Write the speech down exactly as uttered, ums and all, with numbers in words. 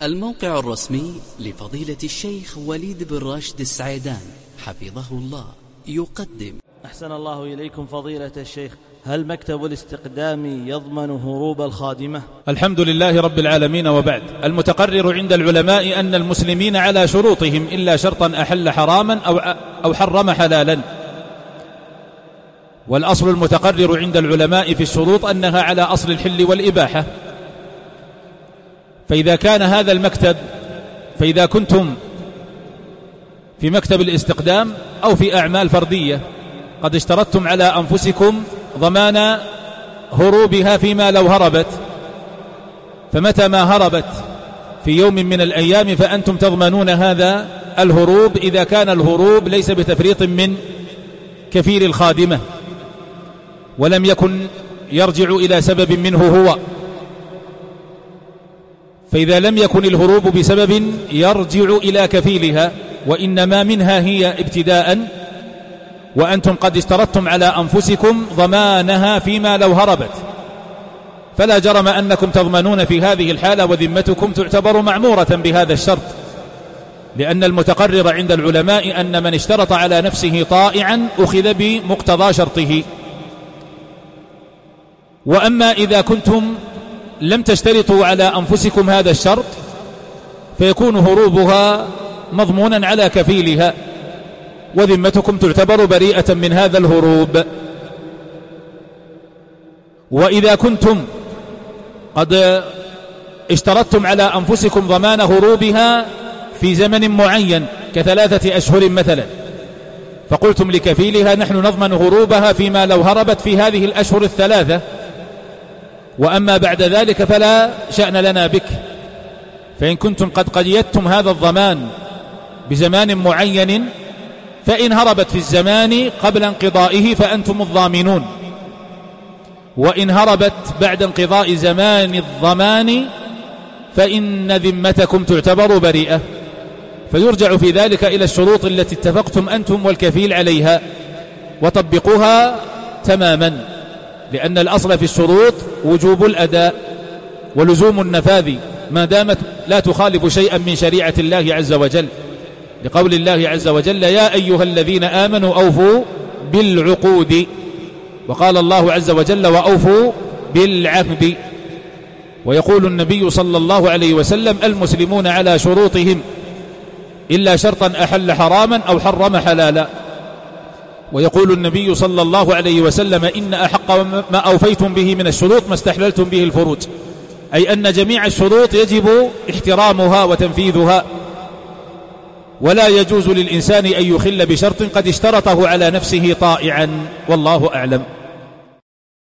الموقع الرسمي لفضيلة الشيخ وليد بن راشد السعيدان حفظه الله يقدم. أحسن الله إليكم فضيلة الشيخ، هل مكتب الاستقدام يضمن هروب الخادمة؟ الحمد لله رب العالمين، وبعد. المتقرر عند العلماء أن المسلمين على شروطهم إلا شرطا أحل حراما أو أو حرم حلالا، والأصل المتقرر عند العلماء في الشروط أنها على أصل الحل والإباحة. فإذا كان هذا المكتب فإذا كنتم في مكتب الاستقدام أو في أعمال فردية قد اشترطتم على أنفسكم ضمان هروبها فيما لو هربت، فمتى ما هربت في يوم من الأيام فأنتم تضمنون هذا الهروب إذا كان الهروب ليس بتفريط من كفيل الخادمة ولم يكن يرجع إلى سبب منه هو. فإذا لم يكن الهروب بسبب يرجع إلى كفيلها وإنما منها هي ابتداء، وأنتم قد اشترطتم على أنفسكم ضمانها فيما لو هربت، فلا جرم أنكم تضمنون في هذه الحالة وذمتكم تعتبر معمورة بهذا الشرط، لأن المتقرر عند العلماء أن من اشترط على نفسه طائعا أخذ بمقتضى شرطه. وأما إذا كنتم لم تشترطوا على أنفسكم هذا الشرط فيكون هروبها مضمونا على كفيلها وذمتكم تعتبر بريئة من هذا الهروب. وإذا كنتم قد اشترطتم على أنفسكم ضمان هروبها في زمن معين كثلاثة أشهر مثلا، فقلتم لكفيلها نحن نضمن هروبها فيما لو هربت في هذه الأشهر الثلاثة، وأما بعد ذلك فلا شأن لنا بك. فإن كنتم قد قيدتم هذا الضمان بزمان معين فإن هربت في الزمان قبل انقضائه فأنتم الضامنون، وإن هربت بعد انقضاء زمان الضمان فإن ذمتكم تعتبر بريئة، فيرجع في ذلك إلى الشروط التي اتفقتم أنتم والكفيل عليها وطبقوها تماما، لأن الأصل في الشروط وجوب الأداء ولزوم النفاذ ما دامت لا تخالف شيئا من شريعة الله عز وجل، لقول الله عز وجل يا أيها الذين آمنوا أوفوا بالعقود، وقال الله عز وجل وأوفوا بالعهد. ويقول النبي صلى الله عليه وسلم المسلمون على شروطهم إلا شرطا أحل حراما أو حرم حلالا. ويقول النبي صلى الله عليه وسلم إن أحق ما أوفيتم به من الشروط ما استحللتم به الفروج، أي أن جميع الشروط يجب احترامها وتنفيذها، ولا يجوز للإنسان أن يخل بشرط قد اشترطه على نفسه طائعا، والله أعلم.